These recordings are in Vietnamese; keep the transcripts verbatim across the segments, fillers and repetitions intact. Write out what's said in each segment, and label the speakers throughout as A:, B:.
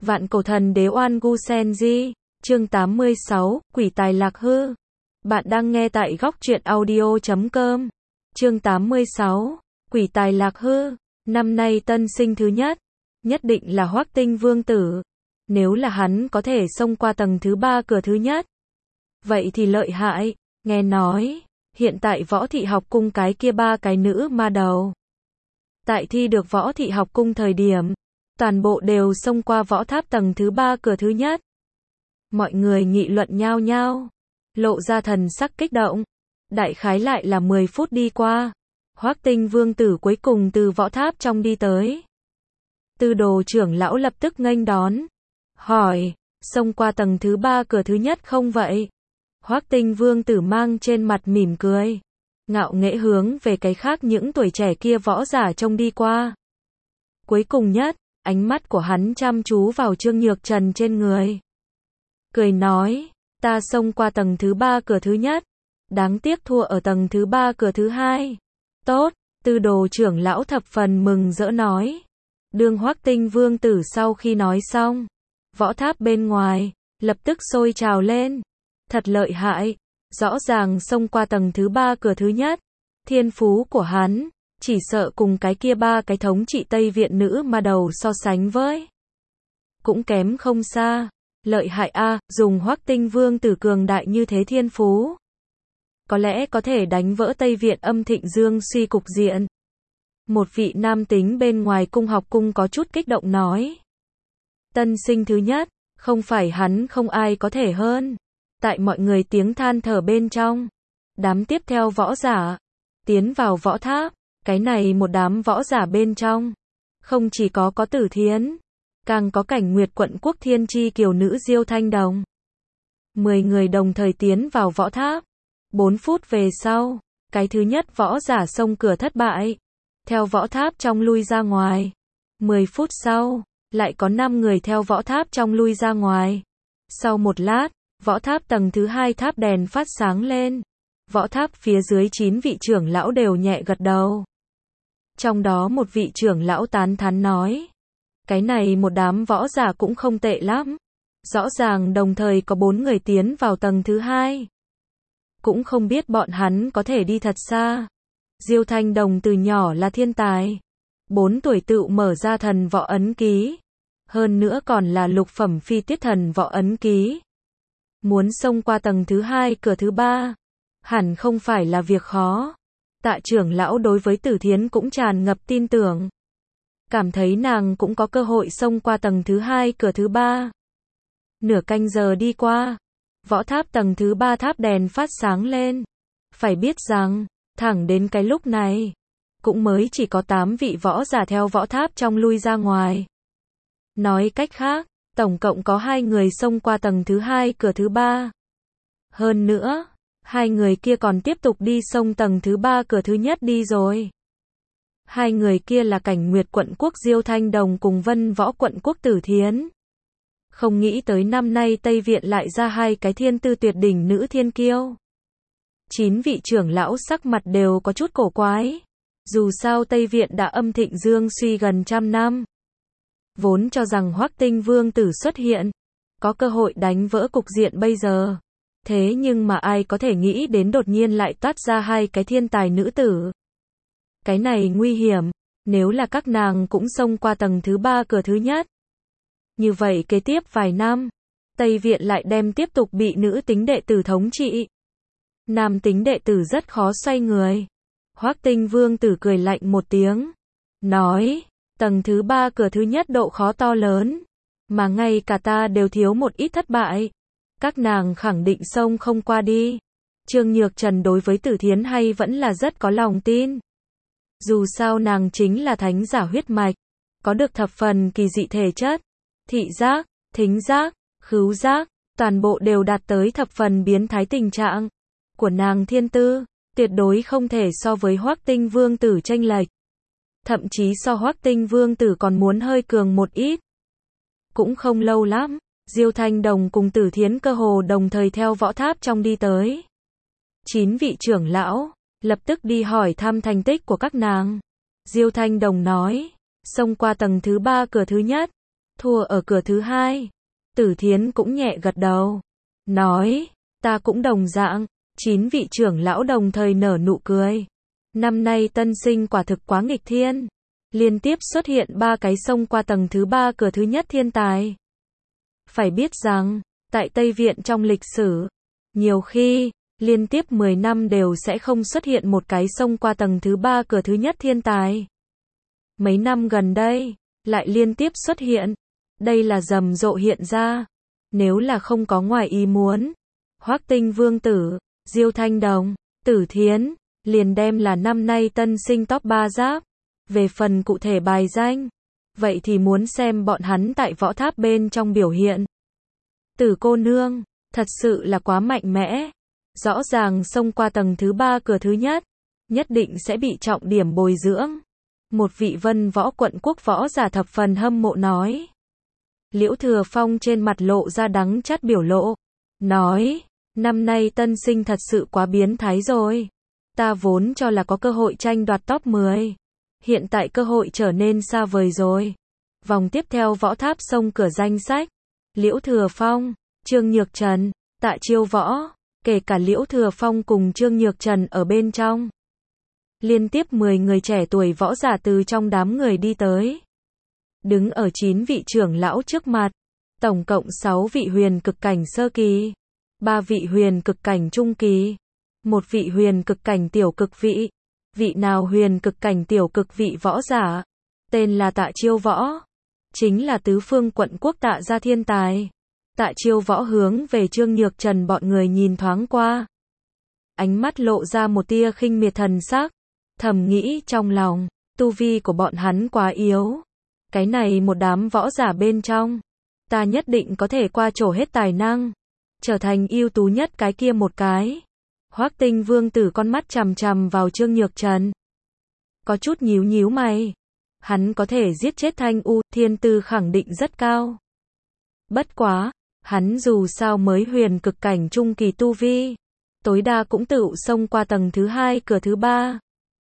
A: Vạn cổ thần đế Oan Gu Sen Di, chương tám mươi sáu, Quỷ tài lạc hư. Bạn đang nghe tại góc truyện audio chấm com. Chương tám mươi sáu, Quỷ tài lạc hư. Năm nay tân sinh thứ nhất, nhất định là Hoắc Tinh Vương tử. Nếu là hắn có thể xông qua tầng thứ ba cửa thứ nhất, vậy thì lợi hại. Nghe nói, hiện tại Võ Thị học cung cái kia ba cái nữ ma đầu, tại thi được Võ Thị học cung thời điểm, toàn bộ đều xông qua võ tháp tầng thứ ba cửa thứ nhất. Mọi người nghị luận nhao nhao, lộ ra thần sắc kích động. Đại khái lại là mười phút đi qua, Hoắc Tinh Vương tử cuối cùng từ võ tháp trong đi tới. Tư đồ trưởng lão lập tức nghênh đón, hỏi, xông qua tầng thứ ba cửa thứ nhất không vậy? Hoắc Tinh Vương tử mang trên mặt mỉm cười, ngạo nghễ hướng về cái khác những tuổi trẻ kia võ giả trông đi qua. Cuối cùng nhất, ánh mắt của hắn chăm chú vào Trương Nhược Trần trên người, cười nói, ta xông qua tầng thứ ba cửa thứ nhất, đáng tiếc thua ở tầng thứ ba cửa thứ hai. Tốt, Tư đồ trưởng lão thập phần mừng rỡ nói. Đương Hoắc Tinh Vương tử sau khi nói xong, võ tháp bên ngoài lập tức sôi trào lên. Thật lợi hại, rõ ràng xông qua tầng thứ ba cửa thứ nhất. Thiên phú của hắn, chỉ sợ cùng cái kia ba cái thống trị Tây Viện nữ ma đầu so sánh với, cũng kém không xa. Lợi hại a, dùng Hoắc Tinh Vương tử cường đại như thế thiên phú, có lẽ có thể đánh vỡ Tây Viện âm thịnh dương suy cục diện. Một vị nam tính bên ngoài cung học cung có chút kích động nói. Tân sinh thứ nhất, không phải hắn không ai có thể hơn. Tại mọi người tiếng than thở bên trong, đám tiếp theo võ giả tiến vào võ tháp. Cái này một đám võ giả bên trong, không chỉ có có Tử Thiến, càng có Cảnh Nguyệt quận quốc thiên chi kiều nữ Diêu Thanh Đồng. Mười người đồng thời tiến vào võ tháp. Bốn phút về sau, cái thứ nhất võ giả xông cửa thất bại, theo võ tháp trong lui ra ngoài. Mười phút sau, lại có năm người theo võ tháp trong lui ra ngoài. Sau một lát, võ tháp tầng thứ hai tháp đèn phát sáng lên. Võ tháp phía dưới chín vị trưởng lão đều nhẹ gật đầu. Trong đó một vị trưởng lão tán thán nói, cái này một đám võ giả cũng không tệ lắm. Rõ ràng đồng thời có bốn người tiến vào tầng thứ hai. Cũng không biết bọn hắn có thể đi thật xa. Diêu Thanh Đồng từ nhỏ là thiên tài. Bốn tuổi tự mở ra thần võ ấn ký. Hơn nữa còn là lục phẩm phi tiết thần võ ấn ký. Muốn xông qua tầng thứ hai cửa thứ ba, hẳn không phải là việc khó. Tạ trưởng lão đối với Tử Thiến cũng tràn ngập tin tưởng, cảm thấy nàng cũng có cơ hội xông qua tầng thứ hai cửa thứ ba. Nửa canh giờ đi qua, võ tháp tầng thứ ba tháp đèn phát sáng lên. Phải biết rằng, thẳng đến cái lúc này, cũng mới chỉ có tám vị võ giả theo võ tháp trong lui ra ngoài. Nói cách khác, tổng cộng có hai người xông qua tầng thứ hai cửa thứ ba. Hơn nữa, hai người kia còn tiếp tục đi xông tầng thứ ba cửa thứ nhất đi rồi. Hai người kia là Cảnh Nguyệt quận quốc Diêu Thanh Đồng cùng Vân Võ quận quốc Tử Thiến. Không nghĩ tới năm nay Tây Viện lại ra hai cái thiên tư tuyệt đỉnh nữ thiên kiêu. Chín vị trưởng lão sắc mặt đều có chút cổ quái. Dù sao Tây Viện đã âm thịnh dương suy gần trăm năm. Vốn cho rằng Hoắc Tinh Vương tử xuất hiện, có cơ hội đánh vỡ cục diện bây giờ. Thế nhưng mà ai có thể nghĩ đến đột nhiên lại toát ra hai cái thiên tài nữ tử. Cái này nguy hiểm, nếu là các nàng cũng xông qua tầng thứ ba cửa thứ nhất. Như vậy kế tiếp vài năm, Tây Viện lại đem tiếp tục bị nữ tính đệ tử thống trị. Nam tính đệ tử rất khó xoay người. Hoắc Tinh Vương tử cười lạnh một tiếng, nói, tầng thứ ba cửa thứ nhất độ khó to lớn, mà ngay cả ta đều thiếu một ít thất bại. Các nàng khẳng định xông không qua đi. Trương Nhược Trần đối với Tử Thiến hay vẫn là rất có lòng tin. Dù sao nàng chính là thánh giả huyết mạch, có được thập phần kỳ dị thể chất, thị giác, thính giác, khứu giác, toàn bộ đều đạt tới thập phần biến thái tình trạng. Của nàng thiên tư, tuyệt đối không thể so với Hoắc Tinh Vương tử chênh lệch. Thậm chí so Hoắc Tinh Vương tử còn muốn hơi cường một ít. Cũng không lâu lắm, Diêu Thanh Đồng cùng Tử Thiến cơ hồ đồng thời theo võ tháp trong đi tới. Chín vị trưởng lão lập tức đi hỏi thăm thành tích của các nàng. Diêu Thanh Đồng nói, xông qua tầng thứ ba cửa thứ nhất, thua ở cửa thứ hai. Tử Thiến cũng nhẹ gật đầu, nói, ta cũng đồng dạng. Chín vị trưởng lão đồng thời nở nụ cười. Năm nay tân sinh quả thực quá nghịch thiên. Liên tiếp xuất hiện ba cái xông qua tầng thứ ba cửa thứ nhất thiên tài. Phải biết rằng, tại Tây Viện trong lịch sử, nhiều khi, liên tiếp mười năm đều sẽ không xuất hiện một cái xông qua tầng thứ ba cửa thứ nhất thiên tài. Mấy năm gần đây, lại liên tiếp xuất hiện. Đây là rầm rộ hiện ra. Nếu là không có ngoài ý muốn, Hoắc Tinh Vương Tử, Diêu Thanh Đồng, Tử Thiến, liền đem là năm nay tân sinh top ba giáp. Về phần cụ thể bài danh, vậy thì muốn xem bọn hắn tại võ tháp bên trong biểu hiện. Tử cô nương, thật sự là quá mạnh mẽ. Rõ ràng xông qua tầng thứ ba cửa thứ nhất, nhất định sẽ bị trọng điểm bồi dưỡng. Một vị Vân Võ quận quốc võ giả thập phần hâm mộ nói. Liễu Thừa Phong trên mặt lộ ra đắng chát biểu lộ, nói, năm nay tân sinh thật sự quá biến thái rồi. Ta vốn cho là có cơ hội tranh đoạt top mười. Hiện tại cơ hội trở nên xa vời rồi. Vòng tiếp theo võ tháp xông cửa danh sách. Liễu Thừa Phong, Trương Nhược Trần, Tạ Chiêu Võ, kể cả Liễu Thừa Phong cùng Trương Nhược Trần ở bên trong. Liên tiếp mười người trẻ tuổi võ giả từ trong đám người đi tới. Đứng ở chín vị trưởng lão trước mặt. Tổng cộng sáu vị huyền cực cảnh sơ kỳ. ba vị huyền cực cảnh trung kỳ. một vị huyền cực cảnh tiểu cực vị. Vị nào huyền cực cảnh tiểu cực vị võ giả. Tên là Tạ Chiêu Võ. Chính là tứ phương quận quốc Tạ gia thiên tài. Tạ Chiêu Võ hướng về Trương Nhược Trần bọn người nhìn thoáng qua. Ánh mắt lộ ra một tia khinh miệt thần sắc. Thầm nghĩ trong lòng, tu vi của bọn hắn quá yếu. Cái này một đám võ giả bên trong, ta nhất định có thể qua trổ hết tài năng, trở thành ưu tú nhất cái kia một cái. Hoắc Tinh Vương Tử con mắt chằm chằm vào Trương Nhược Trần. Có chút nhíu nhíu mày. Hắn có thể giết chết Thanh U, thiên tư khẳng định rất cao. Bất quá, hắn dù sao mới huyền cực cảnh trung kỳ tu vi, tối đa cũng tự xông qua tầng thứ hai cửa thứ ba.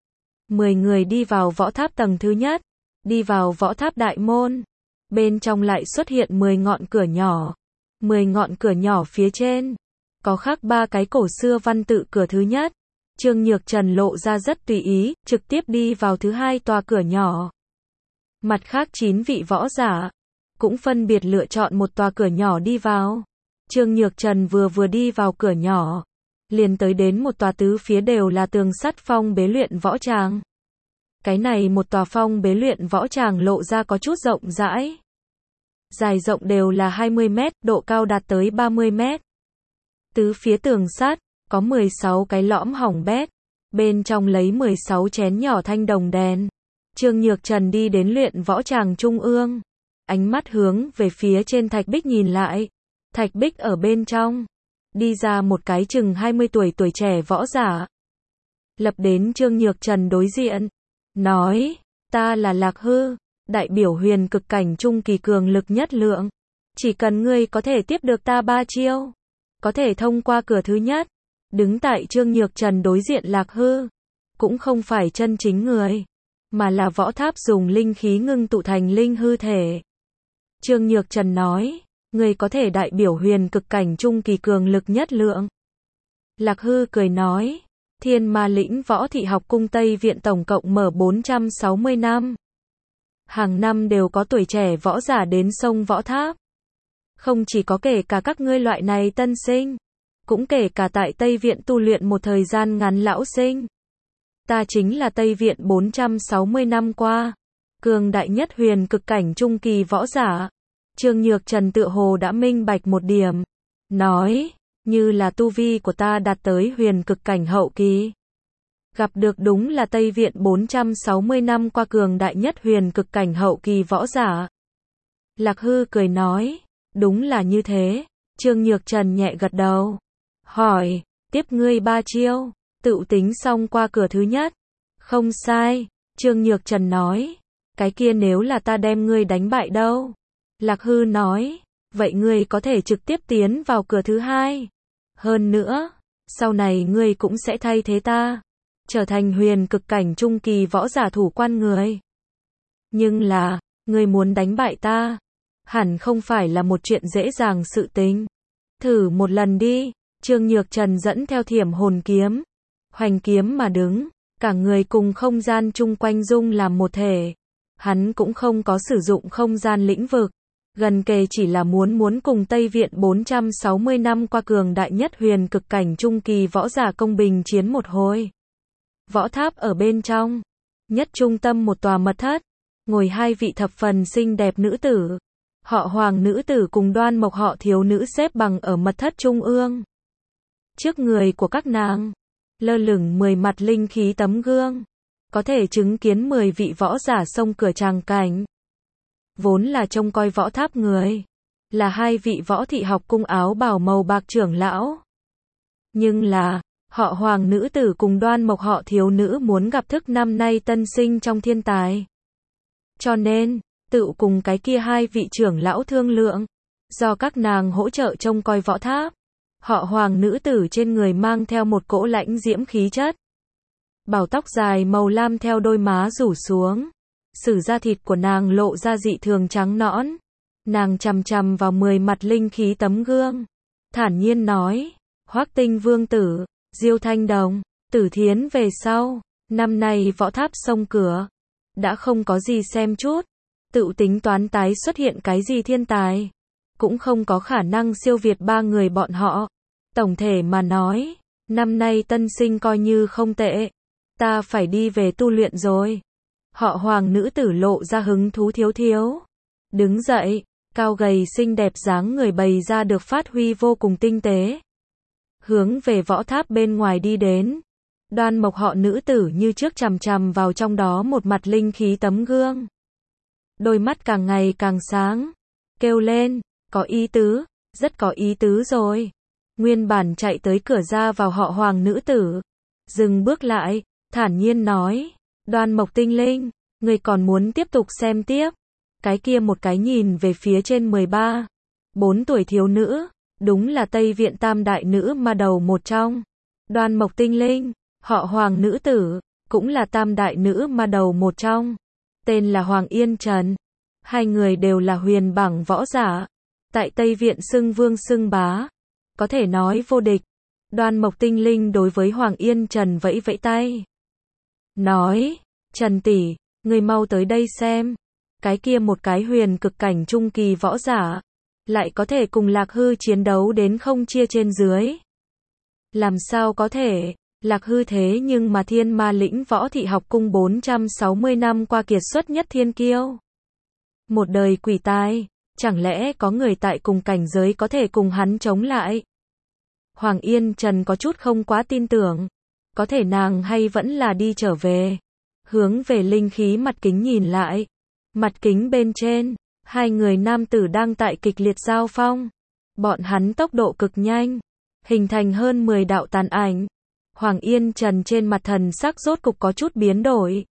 A: Mười người đi vào võ tháp tầng thứ nhất, đi vào võ tháp đại môn. Bên trong lại xuất hiện mười ngọn cửa nhỏ. Mười ngọn cửa nhỏ phía trên, có khắc ba cái cổ xưa văn tự cửa thứ nhất. Trương Nhược Trần lộ ra rất tùy ý, trực tiếp đi vào thứ hai tòa cửa nhỏ. Mặt khác chín vị võ giả, cũng phân biệt lựa chọn một tòa cửa nhỏ đi vào. Trương Nhược Trần vừa vừa đi vào cửa nhỏ, liền tới đến một tòa tứ phía đều là tường sắt phong bế luyện võ tràng. Cái này một tòa phong bế luyện võ tràng lộ ra có chút rộng rãi. Dài rộng đều là hai mươi mét, độ cao đạt tới ba mươi mét. Tứ phía tường sắt, có mười sáu cái lõm hỏng bét. Bên trong lấy mười sáu chén nhỏ thanh đồng đèn. Trương Nhược Trần đi đến luyện võ tràng trung ương. Ánh mắt hướng về phía trên thạch bích nhìn lại. Thạch bích ở bên trong. Đi ra một cái chừng hai mươi tuổi tuổi trẻ võ giả. Lập đến Trương Nhược Trần đối diện. Nói, ta là Lạc Hư, đại biểu huyền cực cảnh trung kỳ cường lực nhất lượng. Chỉ cần ngươi có thể tiếp được ta ba chiêu, có thể thông qua cửa thứ nhất. Đứng tại Trương Nhược Trần đối diện Lạc Hư, cũng không phải chân chính người, mà là võ tháp dùng linh khí ngưng tụ thành linh hư thể. Trương Nhược Trần nói, ngươi có thể đại biểu huyền cực cảnh trung kỳ cường lực nhất lượng. Lạc Hư cười nói, Thiên Ma Lĩnh Võ Thị Học Cung Tây Viện tổng cộng mở bốn trăm sáu mươi năm. Hàng năm đều có tuổi trẻ võ giả đến sông võ tháp. Không chỉ có kể cả các ngươi loại này tân sinh, cũng kể cả tại Tây Viện tu luyện một thời gian ngắn lão sinh. Ta chính là Tây Viện bốn trăm sáu mươi năm qua, cường đại nhất huyền cực cảnh trung kỳ võ giả. Trương Nhược Trần tựa hồ đã minh bạch một điểm. Nói, như là tu vi của ta đạt tới huyền cực cảnh hậu kỳ. Gặp được đúng là Tây Viện bốn trăm sáu mươi năm qua cường đại nhất huyền cực cảnh hậu kỳ võ giả. Lạc Hư cười nói, đúng là như thế. Trương Nhược Trần nhẹ gật đầu. Hỏi, tiếp ngươi ba chiêu, tự tính xong qua cửa thứ nhất. Không sai, Trương Nhược Trần nói. Cái kia nếu là ta đem ngươi đánh bại đâu? Lạc Hư nói, vậy ngươi có thể trực tiếp tiến vào cửa thứ hai. Hơn nữa, sau này ngươi cũng sẽ thay thế ta, trở thành huyền cực cảnh trung kỳ võ giả thủ quan người. Nhưng là, ngươi muốn đánh bại ta, hẳn không phải là một chuyện dễ dàng sự tình. Thử một lần đi, Trương Nhược Trần dẫn theo Thiểm Hồn kiếm, hoành kiếm mà đứng, cả người cùng không gian chung quanh dung làm một thể. Hắn cũng không có sử dụng không gian lĩnh vực, gần kề chỉ là muốn muốn cùng Tây Viện bốn trăm sáu mươi năm qua cường đại nhất huyền cực cảnh trung kỳ võ giả công bình chiến một hồi. Võ tháp ở bên trong, nhất trung tâm một tòa mật thất, ngồi hai vị thập phần xinh đẹp nữ tử. Họ Hoàng nữ tử cùng Đoan Mộc họ Thiếu nữ xếp bằng ở mật thất trung ương. Trước người của các nàng, lơ lửng mười mặt linh khí tấm gương, có thể chứng kiến mười vị võ giả xông cửa tràng cảnh. Vốn là trông coi võ tháp người, là hai vị võ thị học cung áo bào màu bạc trưởng lão. Nhưng là, họ Hoàng nữ tử cùng Đoan Mộc họ Thiếu nữ muốn gặp thức năm nay tân sinh trong thiên tài. Cho nên, tự cùng cái kia hai vị trưởng lão thương lượng, do các nàng hỗ trợ trông coi võ tháp. Họ Hoàng nữ tử trên người mang theo một cỗ lãnh diễm khí chất. Bảo tóc dài màu lam theo đôi má rủ xuống. Sử da thịt của nàng lộ ra dị thường trắng nõn. Nàng chằm chằm vào mười mặt linh khí tấm gương. Thản nhiên nói, Hoắc Tinh vương tử, Diêu Thanh Đồng, Tử Thiến về sau, năm nay võ tháp xông cửa. Đã không có gì xem chút. Tự tính toán tái xuất hiện cái gì thiên tài. Cũng không có khả năng siêu việt ba người bọn họ. Tổng thể mà nói, năm nay tân sinh coi như không tệ. Ta phải đi về tu luyện rồi. Họ Hoàng nữ tử lộ ra hứng thú thiếu thiếu. Đứng dậy, cao gầy xinh đẹp dáng người bày ra được phát huy vô cùng tinh tế. Hướng về võ tháp bên ngoài đi đến. Đoan Mộc họ nữ tử như trước chằm chằm vào trong đó một mặt linh khí tấm gương. Đôi mắt càng ngày càng sáng. Kêu lên, có ý tứ, rất có ý tứ rồi. Nguyên bản chạy tới cửa ra vào họ Hoàng nữ tử. Dừng bước lại, thản nhiên nói. Đoan Mộc tinh linh, người còn muốn tiếp tục xem tiếp. Cái kia một cái nhìn về phía trên mười ba, bốn tuổi thiếu nữ. Đúng là Tây Viện tam đại nữ ma đầu một trong. Đoan Mộc tinh linh, họ Hoàng nữ tử, cũng là tam đại nữ ma đầu một trong. Tên là Hoàng Yên Trần. Hai người đều là huyền bảng võ giả. Tại Tây Viện xưng vương xưng bá. Có thể nói vô địch. Đoan Mộc tinh linh đối với Hoàng Yên Trần vẫy vẫy tay. Nói, Trần tỷ, người mau tới đây xem. Cái kia một cái huyền cực cảnh trung kỳ võ giả. Lại có thể cùng Lạc Hư chiến đấu đến không chia trên dưới. Làm sao có thể, Lạc Hư thế nhưng mà thiên ma lĩnh võ thị học cung bốn trăm sáu mươi năm qua kiệt xuất nhất thiên kiêu. Một đời quỷ tai, chẳng lẽ có người tại cùng cảnh giới có thể cùng hắn chống lại? Hoàng Yên Trần có chút không quá tin tưởng. Có thể nàng hay vẫn là đi trở về. Hướng về linh khí mặt kính nhìn lại. Mặt kính bên trên, hai người nam tử đang tại kịch liệt giao phong. Bọn hắn tốc độ cực nhanh, hình thành hơn mười đạo tàn ảnh. Hoàng Yên Trần trên mặt thần sắc rốt cục có chút biến đổi.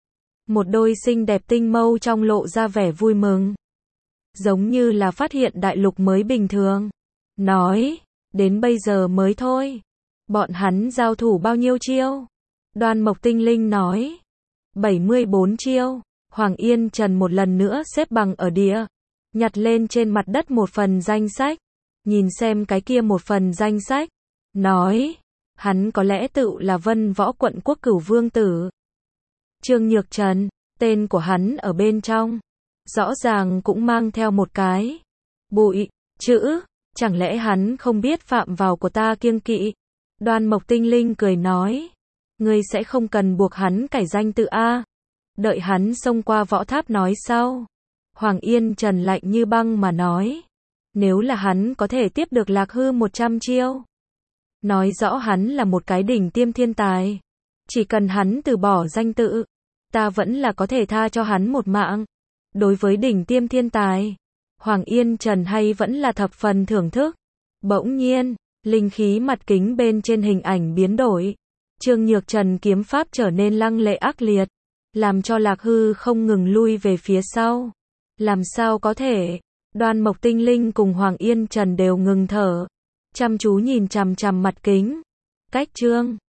A: Một đôi xinh đẹp tinh mâu trong lộ ra vẻ vui mừng. Giống như là phát hiện đại lục mới bình thường. Nói, đến bây giờ mới thôi. Bọn hắn giao thủ bao nhiêu chiêu? Đoan Mộc tinh linh nói. bảy mươi bốn chiêu. Hoàng Yên Trần một lần nữa xếp bằng ở địa. Nhặt lên trên mặt đất một phần danh sách. Nhìn xem cái kia một phần danh sách. Nói, hắn có lẽ tự là Vân Võ quận quốc cửu vương tử. Trương Nhược Trần, tên của hắn ở bên trong. Rõ ràng cũng mang theo một cái bụi, chữ. Chẳng lẽ hắn không biết phạm vào của ta kiêng kỵ? Đoan Mộc tinh linh cười nói. Ngươi sẽ không cần buộc hắn cải danh tự A. Đợi hắn xông qua võ tháp nói sau. Hoàng Yên Trần lạnh như băng mà nói. Nếu là hắn có thể tiếp được Lạc Hư một trăm chiêu. Nói rõ hắn là một cái đỉnh tiêm thiên tài. Chỉ cần hắn từ bỏ danh tự. Ta vẫn là có thể tha cho hắn một mạng. Đối với đỉnh tiêm thiên tài. Hoàng Yên Trần hay vẫn là thập phần thưởng thức. Bỗng nhiên, linh khí mặt kính bên trên hình ảnh biến đổi. Trương Nhược Trần kiếm pháp trở nên lăng lệ ác liệt. Làm cho Lạc Hư không ngừng lui về phía sau. Làm sao có thể? Đoan Mộc tinh linh cùng Hoàng Yên Trần đều ngừng thở. Chăm chú nhìn chằm chằm mặt kính. Cách Trương